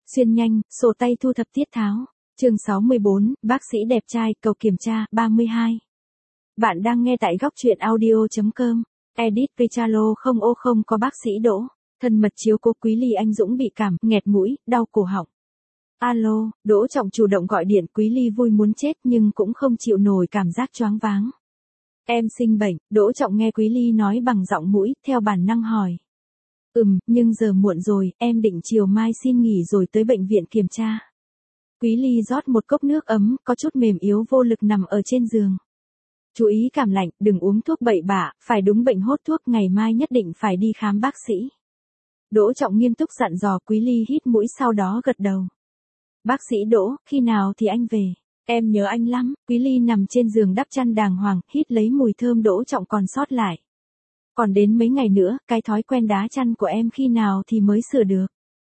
Xuyên nhanh, sổ tay thu thập tiết tháo. Chương 64, bác sĩ đẹp trai cầu kiểm tra 32. Bạn đang nghe tại góc truyện audio.com. Edit Richalo không ô không có bác sĩ Đỗ. Thân mật chiếu cố Quý Ly anh Dũng bị cảm, nghẹt mũi, đau cổ họng. Alo, Đỗ Trọng chủ động gọi điện. Quý Ly vui muốn chết nhưng cũng không chịu nổi cảm giác choáng váng. Em sinh bệnh, Đỗ Trọng nghe Quý Ly nói bằng giọng mũi, theo bản năng hỏi. Nhưng giờ muộn rồi, em định chiều mai xin nghỉ rồi tới bệnh viện kiểm tra. Quý Ly rót một cốc nước ấm, có chút mềm yếu vô lực nằm ở trên giường. Chú ý cảm lạnh, đừng uống thuốc bậy bạ, phải đúng bệnh hốt thuốc, ngày mai nhất định phải đi khám bác sĩ. Đỗ Trọng nghiêm túc dặn dò. Quý Ly hít mũi sau đó gật đầu. Bác sĩ Đỗ, khi nào thì anh về? Em nhớ anh lắm. Quý Ly nằm trên giường đắp chăn đàng hoàng, hít lấy mùi thơm Đỗ Trọng còn sót lại. Còn đến mấy ngày nữa, cái thói quen đá chăn của em khi nào thì mới sửa được?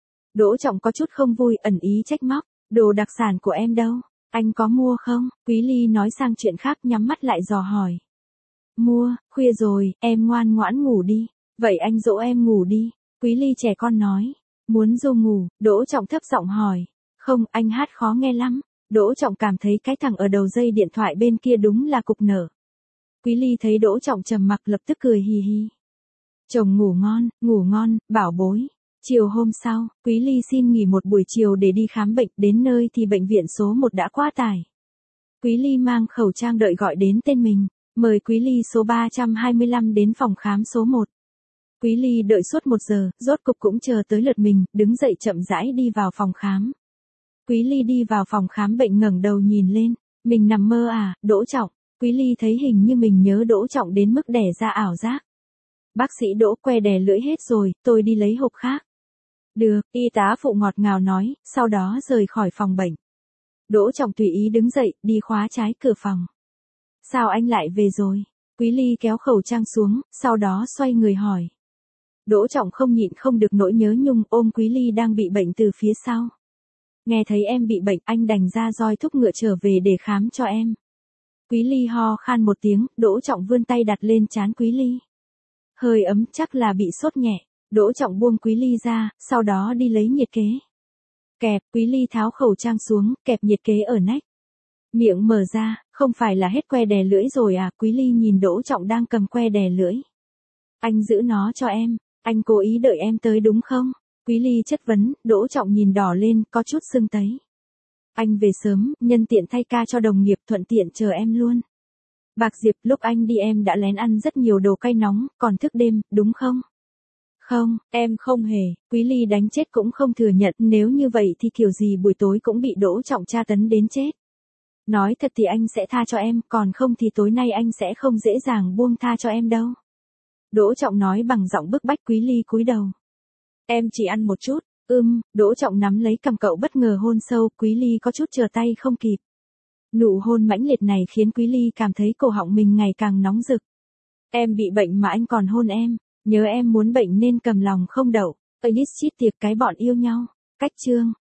Đỗ Trọng có chút không vui, ẩn ý trách móc. Đồ đặc sản của em đâu? Anh có mua không? Quý Ly nói sang chuyện khác, nhắm mắt lại dò hỏi. Mua, khuya rồi, em ngoan ngoãn ngủ đi. Vậy anh dỗ em ngủ đi. Quý Ly trẻ con nói. Muốn ru ngủ? Đỗ Trọng thấp giọng hỏi. Không, anh hát khó nghe lắm. Đỗ Trọng cảm thấy cái thằng ở đầu dây điện thoại bên kia đúng là cục nở. Quý Ly thấy Đỗ Trọng trầm mặc lập tức cười hì hì. Chồng ngủ ngon, bảo bối. Chiều hôm sau, Quý Ly xin nghỉ một buổi chiều để đi khám bệnh, đến nơi thì bệnh viện số 1 đã quá tải. Quý Ly mang khẩu trang đợi gọi đến tên mình, mời Quý Ly số 325 đến phòng khám số 1. Quý Ly đợi suốt 1 giờ, rốt cục cũng chờ tới lượt mình, đứng dậy chậm rãi đi vào phòng khám. Quý Ly đi vào phòng khám bệnh ngẩng đầu nhìn lên, mình nằm mơ à, Đỗ Trọng. Quý Ly thấy hình như mình nhớ Đỗ Trọng đến mức đẻ ra ảo giác. Bác sĩ Đỗ, que đè lưỡi hết rồi, tôi đi lấy hộp khác. Được, y tá phụ ngọt ngào nói, sau đó rời khỏi phòng bệnh. Đỗ Trọng tùy ý đứng dậy, đi khóa trái cửa phòng. Sao anh lại về rồi? Quý Ly kéo khẩu trang xuống, sau đó xoay người hỏi. Đỗ Trọng không nhịn không được nỗi nhớ nhung, ôm Quý Ly đang bị bệnh từ phía sau. Nghe thấy em bị bệnh, anh đành ra roi thúc ngựa trở về để khám cho em. Quý Ly ho khan một tiếng, Đỗ Trọng vươn tay đặt lên trán Quý Ly. Hơi ấm, chắc là bị sốt nhẹ. Đỗ Trọng buông Quý Ly ra, sau đó đi lấy nhiệt kế. Kẹp, Quý Ly tháo khẩu trang xuống, kẹp nhiệt kế ở nách. Miệng mở ra, không phải là hết que đè lưỡi rồi à? Quý Ly nhìn Đỗ Trọng đang cầm que đè lưỡi. Anh giữ nó cho em, anh cố ý đợi em tới đúng không? Quý Ly chất vấn. Đỗ Trọng nhìn đỏ lên, có chút sưng tấy. Anh về sớm, nhân tiện thay ca cho đồng nghiệp, thuận tiện chờ em luôn. Bạc Diệp, lúc anh đi em đã lén ăn rất nhiều đồ cay nóng, còn thức đêm, đúng không? Không, em không hề. Quý Ly đánh chết cũng không thừa nhận, nếu như vậy thì kiểu gì buổi tối cũng bị Đỗ Trọng tra tấn đến chết. Nói thật thì anh sẽ tha cho em, còn không thì tối nay anh sẽ không dễ dàng buông tha cho em đâu. Đỗ Trọng nói bằng giọng bức bách. Quý Ly cúi đầu. Em chỉ ăn một chút. Đỗ Trọng nắm lấy cằm cậu bất ngờ hôn sâu. Quý Ly có chút trở tay không kịp. Nụ hôn mãnh liệt này khiến Quý Ly cảm thấy cổ họng mình ngày càng nóng rực. Em bị bệnh mà anh còn hôn em. Nhớ em muốn bệnh nên cầm lòng không đậu. Edit chít tiệp cái bọn yêu nhau. Cách chương.